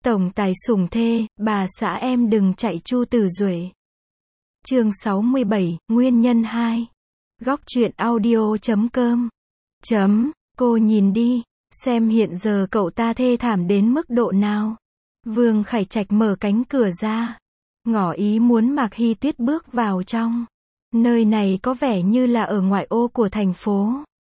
Tổng tài sủng thê, bà xã em đừng chạy Chu Tử Duệ. Chương 67, Nguyên nhân 2. Góc truyện audio.com. Cô nhìn đi, xem hiện giờ cậu ta thê thảm đến mức độ nào. Vương Khải Trạch mở cánh cửa ra, ngỏ ý muốn Mạc Hy Tuyết bước vào trong. Nơi này có vẻ như là ở ngoại ô của thành phố.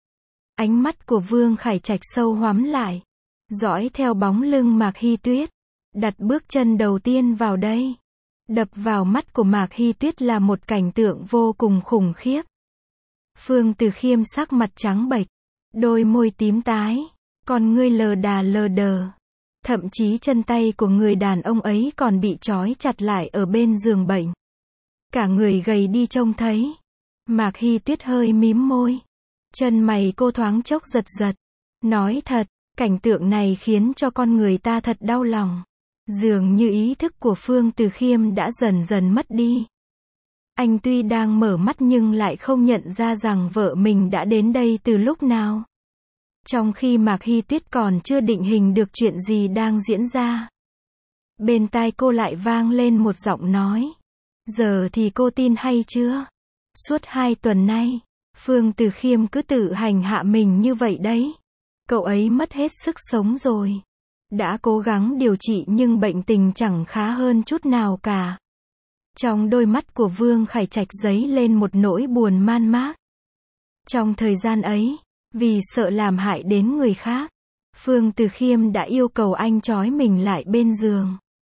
Ánh mắt của Vương Khải Trạch sâu hoắm lại, dõi theo bóng lưng Mạc Hy Tuyết, đặt bước chân đầu tiên vào đây. Đập vào mắt của Mạc Hy Tuyết là một cảnh tượng vô cùng khủng khiếp. Phương Từ Khiêm sắc mặt trắng bệch, đôi môi tím tái, con ngươi lờ đà lờ đờ. Thậm chí chân tay của người đàn ông ấy còn bị trói chặt lại ở bên giường bệnh. Cả người gầy đi trông thấy. Mạc Hy Tuyết hơi mím môi. Chân mày cô thoáng chốc giật giật. Nói thật, cảnh tượng này khiến cho con người ta thật đau lòng. Dường như ý thức của Phương Từ Khiêm đã dần dần mất đi. Anh tuy đang mở mắt nhưng lại không nhận ra rằng vợ mình đã đến đây từ lúc nào. Trong khi Mạc Hy Tuyết còn chưa định hình được chuyện gì đang diễn ra. Bên tai cô lại vang lên một giọng nói. Giờ thì cô tin hay chưa? Suốt 2 tuần nay, Phương Từ Khiêm cứ tự hành hạ mình như vậy đấy. Cậu ấy mất hết sức sống rồi. Đã cố gắng điều trị nhưng bệnh tình chẳng khá hơn chút nào cả. Trong đôi mắt của Vương Khải Trạch dấy lên một nỗi buồn man mác. Trong thời gian ấy, vì sợ làm hại đến người khác, Phương Từ Khiêm đã yêu cầu anh trói mình lại bên giường.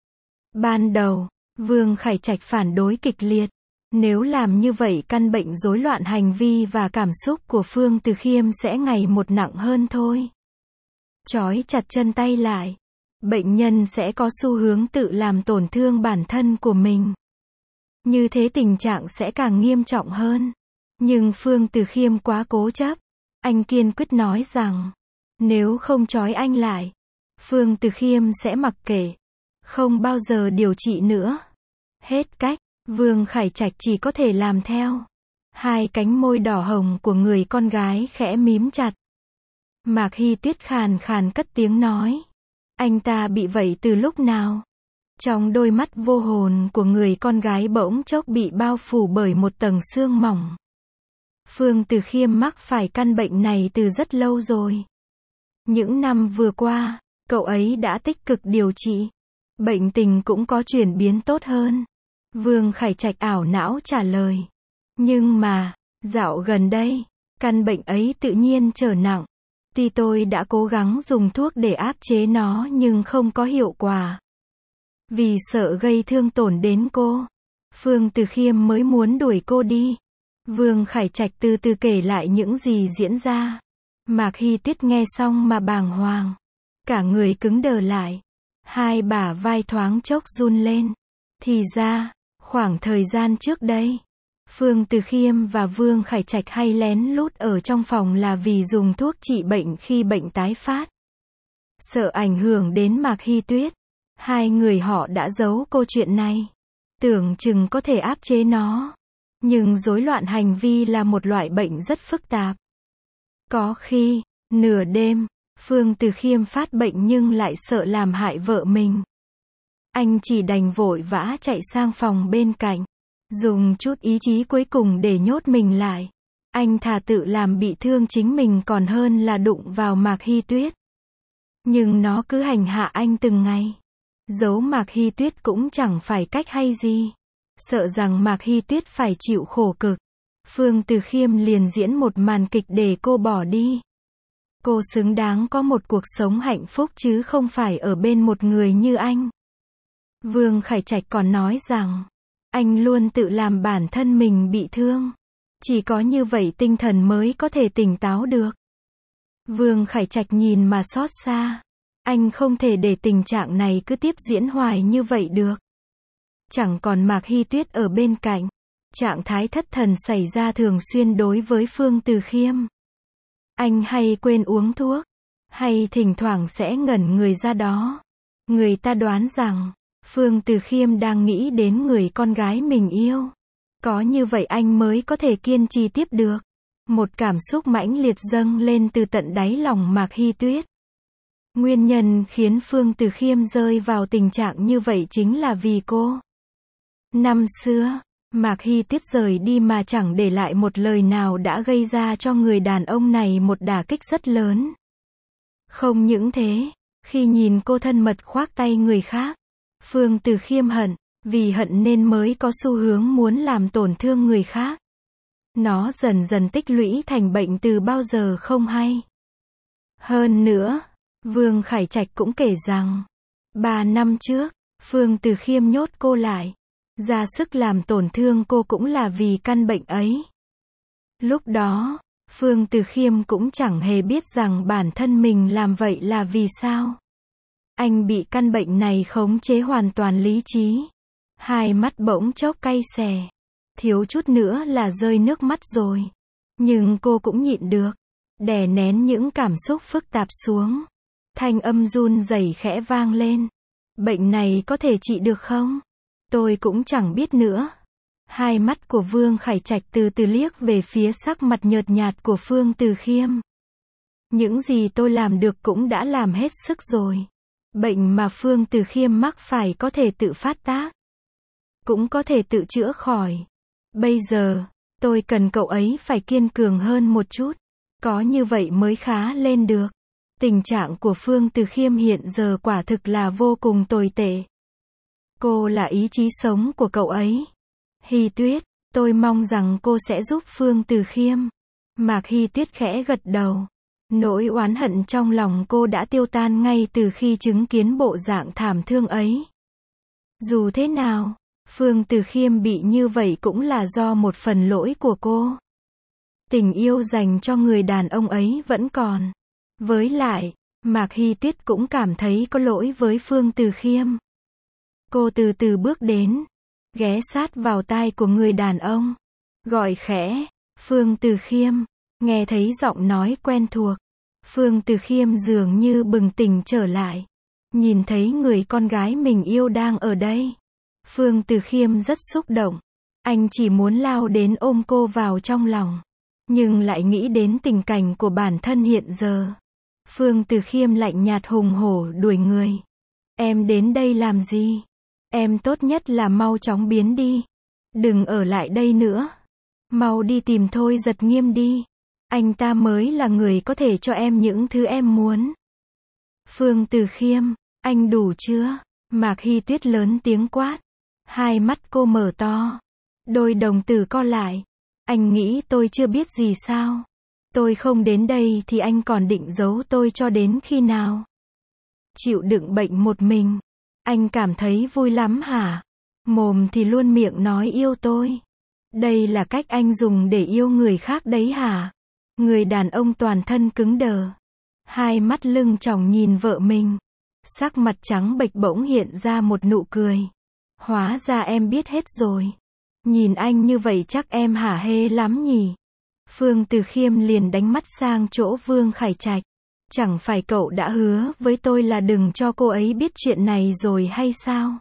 Ban đầu, Vương Khải Trạch phản đối kịch liệt. Nếu làm như vậy căn bệnh rối loạn hành vi và cảm xúc của Phương Từ Khiêm sẽ ngày một nặng hơn thôi. Trói chặt chân tay lại, bệnh nhân sẽ có xu hướng tự làm tổn thương bản thân của mình. Như thế tình trạng sẽ càng nghiêm trọng hơn. Nhưng Phương Từ Khiêm quá cố chấp. Anh kiên quyết nói rằng, nếu không trói anh lại, Phương Từ Khiêm sẽ mặc kệ, không bao giờ điều trị nữa. Hết cách, Vương Khải Trạch chỉ có thể làm theo. Hai cánh môi đỏ hồng của người con gái khẽ mím chặt. Mạc Hy Tuyết khàn khàn cất tiếng nói. Anh ta bị vậy từ lúc nào? Trong đôi mắt vô hồn của người con gái bỗng chốc bị bao phủ bởi một tầng sương mỏng. Phương Từ Khiêm mắc phải căn bệnh này từ rất lâu rồi. Những năm vừa qua, cậu ấy đã tích cực điều trị. Bệnh tình cũng có chuyển biến tốt hơn. Vương Khải Trạch ảo não trả lời. Nhưng mà, dạo gần đây, căn bệnh ấy tự nhiên trở nặng. Tuy tôi đã cố gắng dùng thuốc để áp chế nó nhưng không có hiệu quả. Vì sợ gây thương tổn đến cô, Phương Từ Khiêm mới muốn đuổi cô đi. Vương Khải Trạch từ từ kể lại những gì diễn ra. Mạc Hy Tuyết nghe xong mà bàng hoàng. Cả người cứng đờ lại. Hai bả vai thoáng chốc run lên. Thì ra, khoảng thời gian trước đây, Phương Từ Khiêm và Vương Khải Trạch hay lén lút ở trong phòng là vì dùng thuốc trị bệnh khi bệnh tái phát. Sợ ảnh hưởng đến Mạc Hy Tuyết, hai người họ đã giấu cô chuyện này. Tưởng chừng có thể áp chế nó. Nhưng rối loạn hành vi là một loại bệnh rất phức tạp. Có khi, nửa đêm, Phương Từ Khiêm phát bệnh nhưng lại sợ làm hại vợ mình. Anh chỉ đành vội vã chạy sang phòng bên cạnh. Dùng chút ý chí cuối cùng để nhốt mình lại. Anh thà tự làm bị thương chính mình còn hơn là đụng vào Mạc Hy Tuyết. Nhưng nó cứ hành hạ anh từng ngày. Giấu Mạc Hy Tuyết cũng chẳng phải cách hay gì. Sợ rằng Mạc Hy Tuyết phải chịu khổ cực. Phương Từ Khiêm liền diễn một màn kịch để cô bỏ đi. Cô xứng đáng có một cuộc sống hạnh phúc chứ không phải ở bên một người như anh. Vương Khải Trạch còn nói rằng, anh luôn tự làm bản thân mình bị thương. Chỉ có như vậy tinh thần mới có thể tỉnh táo được. Vương Khải Trạch nhìn mà xót xa. Anh không thể để tình trạng này cứ tiếp diễn hoài như vậy được. Chẳng còn Mạc Hy Tuyết ở bên cạnh. Trạng thái thất thần xảy ra thường xuyên đối với Phương Từ Khiêm. Anh hay quên uống thuốc, hay thỉnh thoảng sẽ ngẩn người ra đó. Người ta đoán rằng, Phương Từ Khiêm đang nghĩ đến người con gái mình yêu. Có như vậy anh mới có thể kiên trì tiếp được. Một cảm xúc mãnh liệt dâng lên từ tận đáy lòng Mạc Hy Tuyết. Nguyên nhân khiến Phương Từ Khiêm rơi vào tình trạng như vậy chính là vì cô. Năm xưa, Mạc Hy Tuyết rời đi mà chẳng để lại một lời nào đã gây ra cho người đàn ông này một đả kích rất lớn. Không những thế, khi nhìn cô thân mật khoác tay người khác, Phương Từ Khiêm hận, vì hận nên mới có xu hướng muốn làm tổn thương người khác. Nó dần dần tích lũy thành bệnh từ bao giờ không hay. Hơn nữa, Vương Khải Trạch cũng kể rằng, 3 năm trước, Phương Từ Khiêm nhốt cô lại, ra sức làm tổn thương cô cũng là vì căn bệnh ấy. Lúc đó, Phương Từ Khiêm cũng chẳng hề biết rằng bản thân mình làm vậy là vì sao. Anh bị căn bệnh này khống chế hoàn toàn lý trí. Hai mắt bỗng chốc cay xè. Thiếu chút nữa là rơi nước mắt rồi. Nhưng cô cũng nhịn được. Đè nén những cảm xúc phức tạp xuống. Thanh âm run rẩy khẽ vang lên. Bệnh này có thể trị được không? Tôi cũng chẳng biết nữa. Hai mắt của Vương Khải Trạch từ từ liếc về phía sắc mặt nhợt nhạt của Phương Từ Khiêm. Những gì tôi làm được cũng đã làm hết sức rồi. Bệnh mà Phương Từ Khiêm mắc phải có thể tự phát tác. Cũng có thể tự chữa khỏi. Bây giờ, tôi cần cậu ấy phải kiên cường hơn một chút. Có như vậy mới khá lên được. Tình trạng của Phương Từ Khiêm hiện giờ quả thực là vô cùng tồi tệ. Cô là ý chí sống của cậu ấy. Hy Tuyết, tôi mong rằng cô sẽ giúp Phương Từ Khiêm. Mạc Hy Tuyết khẽ gật đầu. Nỗi oán hận trong lòng cô đã tiêu tan ngay từ khi chứng kiến bộ dạng thảm thương ấy. Dù thế nào, Phương Từ Khiêm bị như vậy cũng là do một phần lỗi của cô. Tình yêu dành cho người đàn ông ấy vẫn còn. Với lại, Mạc Hy Tuyết cũng cảm thấy có lỗi với Phương Từ Khiêm. Cô từ từ bước đến, ghé sát vào tai của người đàn ông, gọi khẽ, Phương Từ Khiêm. Nghe thấy giọng nói quen thuộc, Phương Từ Khiêm dường như bừng tỉnh trở lại. Nhìn thấy người con gái mình yêu đang ở đây. Phương Từ Khiêm rất xúc động. Anh chỉ muốn lao đến ôm cô vào trong lòng. Nhưng lại nghĩ đến tình cảnh của bản thân hiện giờ. Phương Từ Khiêm lạnh nhạt hùng hổ đuổi người. Em đến đây làm gì? Em tốt nhất là mau chóng biến đi. Đừng ở lại đây nữa. Mau đi tìm Thôi Giật Nghiêm đi. Anh ta mới là người có thể cho em những thứ em muốn. Phương Từ Khiêm, anh đủ chưa? Mạc Hy Tuyết lớn tiếng quát. Hai mắt cô mở to. Đôi đồng tử co lại. Anh nghĩ tôi chưa biết gì sao? Tôi không đến đây thì anh còn định giấu tôi cho đến khi nào? Chịu đựng bệnh một mình. Anh cảm thấy vui lắm hả? Mồm thì luôn miệng nói yêu tôi. Đây là cách anh dùng để yêu người khác đấy hả? Người đàn ông toàn thân cứng đờ. Hai mắt lưng tròng nhìn vợ mình. Sắc mặt trắng bệch bỗng hiện ra một nụ cười. Hóa ra em biết hết rồi. Nhìn anh như vậy chắc em hả hê lắm nhỉ? Phương Từ Khiêm liền đánh mắt sang chỗ Vương Khải Trạch. Chẳng phải cậu đã hứa với tôi là đừng cho cô ấy biết chuyện này rồi hay sao?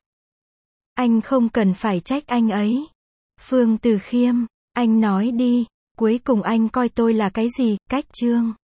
Anh không cần phải trách anh ấy. Phương Từ Khiêm, anh nói đi, cuối cùng anh coi tôi là cái gì? Cách trương.